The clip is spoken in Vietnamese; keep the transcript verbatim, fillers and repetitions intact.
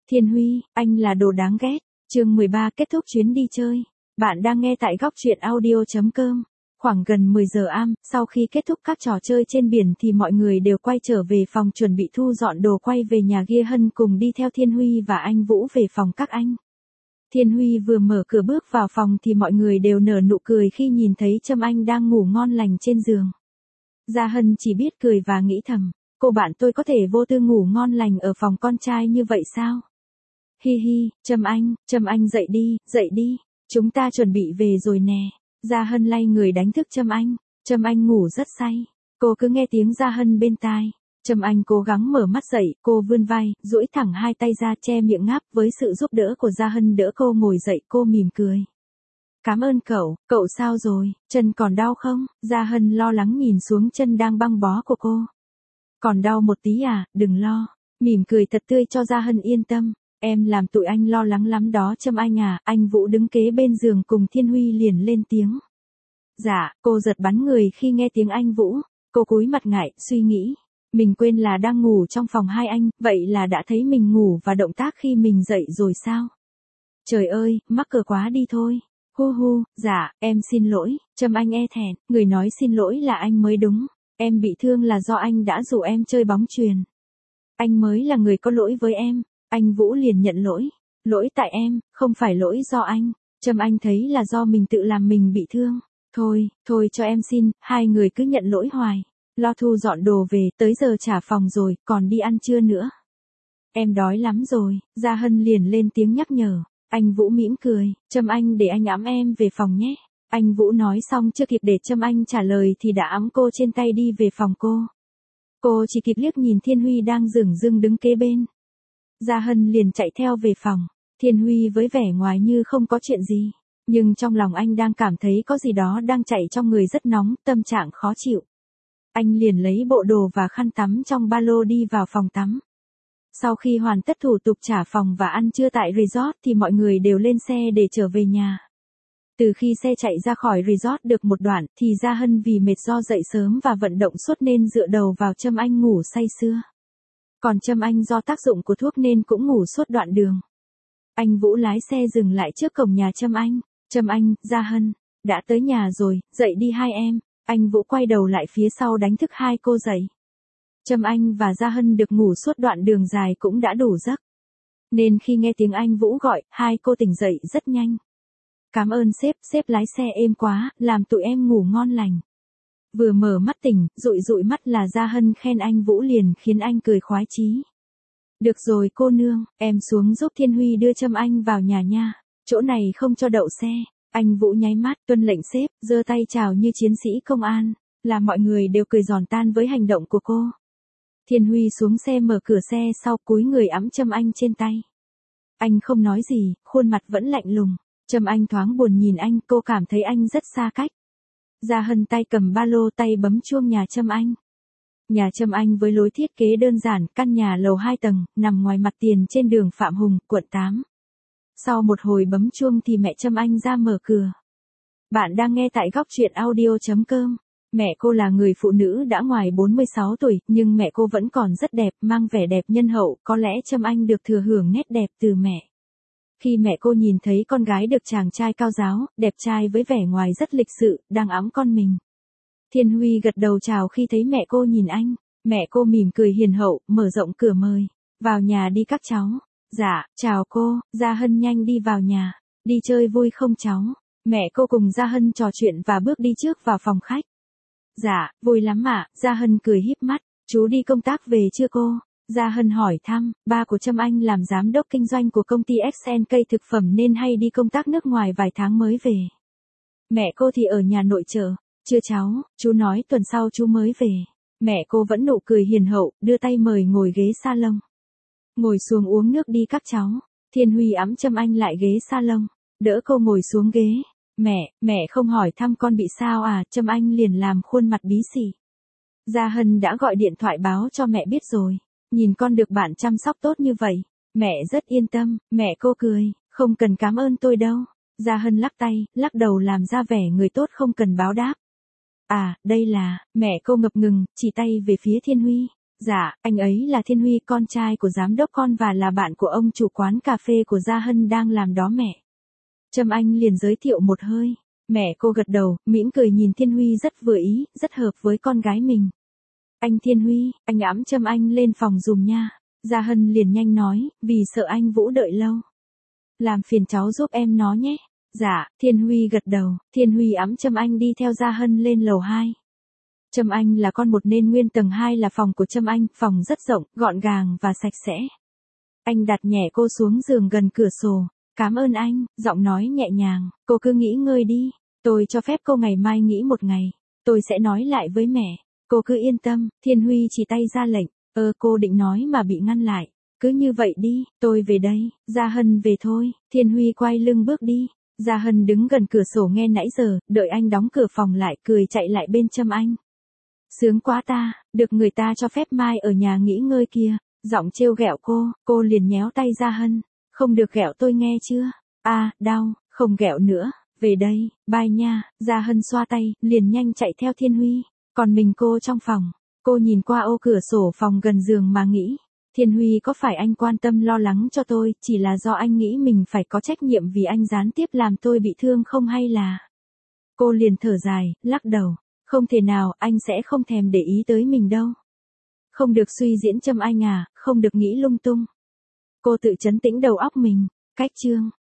Thiên Huy, anh là đồ đáng ghét. Chương mười ba kết thúc chuyến đi chơi. Bạn đang nghe tại góc truyện audio chấm com. Khoảng gần mười giờ am, sau khi kết thúc các trò chơi trên biển thì mọi người đều quay trở về phòng chuẩn bị thu dọn đồ quay về nhà Ghia Hân cùng đi theo Thiên Huy và anh Vũ về phòng các anh. Thiên Huy vừa mở cửa bước vào phòng thì mọi người đều nở nụ cười khi nhìn thấy Trâm Anh đang ngủ ngon lành trên giường. Gia Hân chỉ biết cười và nghĩ thầm, cô bạn tôi có thể vô tư ngủ ngon lành ở phòng con trai như vậy sao? Hi hi, Trâm Anh, Trâm Anh dậy đi, dậy đi, chúng ta chuẩn bị về rồi nè. Gia Hân lay người đánh thức Trâm Anh, Trâm Anh ngủ rất say, cô cứ nghe tiếng Gia Hân bên tai. Trâm Anh cố gắng mở mắt dậy, cô vươn vai, duỗi thẳng hai tay ra che miệng ngáp với sự giúp đỡ của Gia Hân đỡ cô ngồi dậy, cô mỉm cười. Cảm ơn cậu, cậu sao rồi, chân còn đau không? Gia Hân lo lắng nhìn xuống chân đang băng bó của cô. Còn đau một tí à, đừng lo, mỉm cười thật tươi cho Gia Hân yên tâm. Em làm tụi anh lo lắng lắm đó Trâm Anh à, anh Vũ đứng kế bên giường cùng Thiên Huy liền lên tiếng. Dạ, cô giật bắn người khi nghe tiếng anh Vũ, cô cúi mặt ngại, suy nghĩ. Mình quên là đang ngủ trong phòng hai anh, vậy là đã thấy mình ngủ và động tác khi mình dậy rồi sao? Trời ơi, mắc cỡ quá đi thôi. Hu hu, dạ, em xin lỗi, Trâm Anh e thẹn, người nói xin lỗi là anh mới đúng. Em bị thương là do anh đã rủ em chơi bóng chuyền. Anh mới là người có lỗi với em. Anh Vũ liền nhận lỗi. Lỗi tại em, không phải lỗi do anh. Trâm Anh thấy là do mình tự làm mình bị thương. Thôi, thôi cho em xin, hai người cứ nhận lỗi hoài. Lo thu dọn đồ về, tới giờ trả phòng rồi, còn đi ăn trưa nữa. Em đói lắm rồi, Gia Hân liền lên tiếng nhắc nhở. Anh Vũ mỉm cười, Trâm Anh để anh ẵm em về phòng nhé. Anh Vũ nói xong chưa kịp để Trâm Anh trả lời thì đã ẵm cô trên tay đi về phòng cô. Cô chỉ kịp liếc nhìn Thiên Huy đang dửng dưng đứng kế bên. Gia Hân liền chạy theo về phòng, Thiên Huy với vẻ ngoài như không có chuyện gì, nhưng trong lòng anh đang cảm thấy có gì đó đang chạy trong người rất nóng, tâm trạng khó chịu. Anh liền lấy bộ đồ và khăn tắm trong ba lô đi vào phòng tắm. Sau khi hoàn tất thủ tục trả phòng và ăn trưa tại resort thì mọi người đều lên xe để trở về nhà. Từ khi xe chạy ra khỏi resort được một đoạn thì Gia Hân vì mệt do dậy sớm và vận động suốt nên dựa đầu vào Trâm Anh ngủ say sưa. Còn Trâm Anh do tác dụng của thuốc nên cũng ngủ suốt đoạn đường. Anh Vũ lái xe dừng lại trước cổng nhà Trâm Anh. Trâm Anh, Gia Hân, đã tới nhà rồi, dậy đi hai em. Anh Vũ quay đầu lại phía sau đánh thức hai cô dậy. Trâm Anh và Gia Hân được ngủ suốt đoạn đường dài cũng đã đủ giấc. Nên khi nghe tiếng anh Vũ gọi, hai cô tỉnh dậy rất nhanh. Cảm ơn sếp, sếp lái xe êm quá, làm tụi em ngủ ngon lành. Vừa mở mắt tỉnh, dụi dụi mắt là Gia Hân khen anh Vũ liền khiến anh cười khoái chí. Được rồi cô nương, em xuống giúp Thiên Huy đưa Trâm Anh vào nhà nha, chỗ này không cho đậu xe. Anh Vũ nháy mắt tuân lệnh sếp, giơ tay chào như chiến sĩ công an, là mọi người đều cười giòn tan với hành động của cô. Thiên Huy xuống xe mở cửa xe sau cúi người ẵm Trâm Anh trên tay. Anh không nói gì, khuôn mặt vẫn lạnh lùng. Trâm Anh thoáng buồn nhìn anh, cô cảm thấy anh rất xa cách. Gia Hân tay cầm ba lô tay bấm chuông nhà Trâm Anh. Nhà Trâm Anh với lối thiết kế đơn giản, căn nhà lầu hai tầng, nằm ngoài mặt tiền trên đường Phạm Hùng, quận tám. Sau một hồi bấm chuông thì mẹ Trâm Anh ra mở cửa. Bạn đang nghe tại góc truyện audio chấm com. Mẹ cô là người phụ nữ đã ngoài bốn mươi sáu tuổi, nhưng mẹ cô vẫn còn rất đẹp, mang vẻ đẹp nhân hậu, có lẽ Trâm Anh được thừa hưởng nét đẹp từ mẹ. Khi mẹ cô nhìn thấy con gái được chàng trai cao giáo, đẹp trai với vẻ ngoài rất lịch sự, đang ẵm con mình. Thiên Huy gật đầu chào khi thấy mẹ cô nhìn anh, mẹ cô mỉm cười hiền hậu, mở rộng cửa mời, vào nhà đi các cháu. Dạ, chào cô, Gia Hân nhanh đi vào nhà, đi chơi vui không cháu? Mẹ cô cùng Gia Hân trò chuyện và bước đi trước vào phòng khách. Dạ, vui lắm ạ, Gia Hân cười híp mắt, chú đi công tác về chưa cô? Gia Hân hỏi thăm, ba của Trâm Anh làm giám đốc kinh doanh của công ty ét en ca thực phẩm nên hay đi công tác nước ngoài vài tháng mới về. Mẹ cô thì ở nhà nội trợ, chưa cháu, chú nói tuần sau chú mới về. Mẹ cô vẫn nụ cười hiền hậu, đưa tay mời ngồi ghế salon. Ngồi xuống uống nước đi các cháu. Thiên Huy ẵm Trâm Anh lại ghế salon, đỡ cô ngồi xuống ghế. Mẹ, mẹ không hỏi thăm con bị sao à? Trâm Anh liền làm khuôn mặt bí xỉ. Gia Hân đã gọi điện thoại báo cho mẹ biết rồi. Nhìn con được bạn chăm sóc tốt như vậy, mẹ rất yên tâm. Mẹ cô cười, không cần cảm ơn tôi đâu. Gia Hân lắc tay, lắc đầu làm ra vẻ người tốt không cần báo đáp. À, đây là, mẹ cô ngập ngừng, chỉ tay về phía Thiên Huy. Dạ, anh ấy là Thiên Huy, con trai của giám đốc con và là bạn của ông chủ quán cà phê của Gia Hân đang làm đó mẹ. Trâm Anh liền giới thiệu một hơi. Mẹ cô gật đầu, mỉm cười nhìn Thiên Huy rất vừa ý, rất hợp với con gái mình. Anh Thiên Huy, anh ẵm Trâm Anh lên phòng dùm nha. Gia Hân liền nhanh nói, vì sợ anh Vũ đợi lâu. Làm phiền cháu giúp em nó nhé. Dạ, Thiên Huy gật đầu, Thiên Huy ẵm Trâm Anh đi theo Gia Hân lên lầu hai. Trâm Anh là con một nên nguyên tầng hai là phòng của Trâm Anh, phòng rất rộng, gọn gàng và sạch sẽ. Anh đặt nhẹ cô xuống giường gần cửa sổ. Cảm ơn anh, giọng nói nhẹ nhàng, cô cứ nghỉ ngơi đi. Tôi cho phép cô ngày mai nghỉ một ngày. Tôi sẽ nói lại với mẹ. Cô cứ yên tâm, Thiên Huy chỉ tay ra lệnh. Ơ cô định nói mà bị ngăn lại. Cứ như vậy đi, tôi về đây. Gia Hân về thôi. Thiên Huy quay lưng bước đi. Gia Hân đứng gần cửa sổ nghe nãy giờ, đợi anh đóng cửa phòng lại, cười chạy lại bên Trâm Anh. Sướng quá ta, được người ta cho phép mai ở nhà nghỉ ngơi kia. Giọng trêu ghẹo cô, cô liền nhéo tay Gia Hân. Không được ghẹo tôi nghe chưa? À, đau, không ghẹo nữa. Về đây, bye nha. Gia Hân xoa tay, liền nhanh chạy theo Thiên Huy. Còn mình cô trong phòng. Cô nhìn qua ô cửa sổ phòng gần giường mà nghĩ. Thiên Huy có phải anh quan tâm lo lắng cho tôi, chỉ là do anh nghĩ mình phải có trách nhiệm vì anh gián tiếp làm tôi bị thương không hay là... Cô liền thở dài, lắc đầu. Không thể nào, anh sẽ không thèm để ý tới mình đâu. Không được suy diễn Trâm Anh à, không được nghĩ lung tung. Cô tự trấn tĩnh đầu óc mình. Cách chương